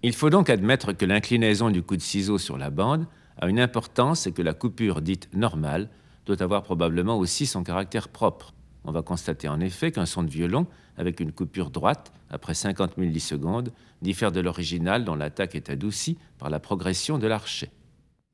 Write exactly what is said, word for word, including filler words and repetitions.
Il faut donc admettre que l'inclinaison du coup de ciseau sur la bande a une importance et que la coupure dite normale doit avoir probablement aussi son caractère propre. On va constater en effet qu'un son de violon, avec une coupure droite, après cinquante millisecondes, diffère de l'original dont l'attaque est adoucie par la progression de l'archet.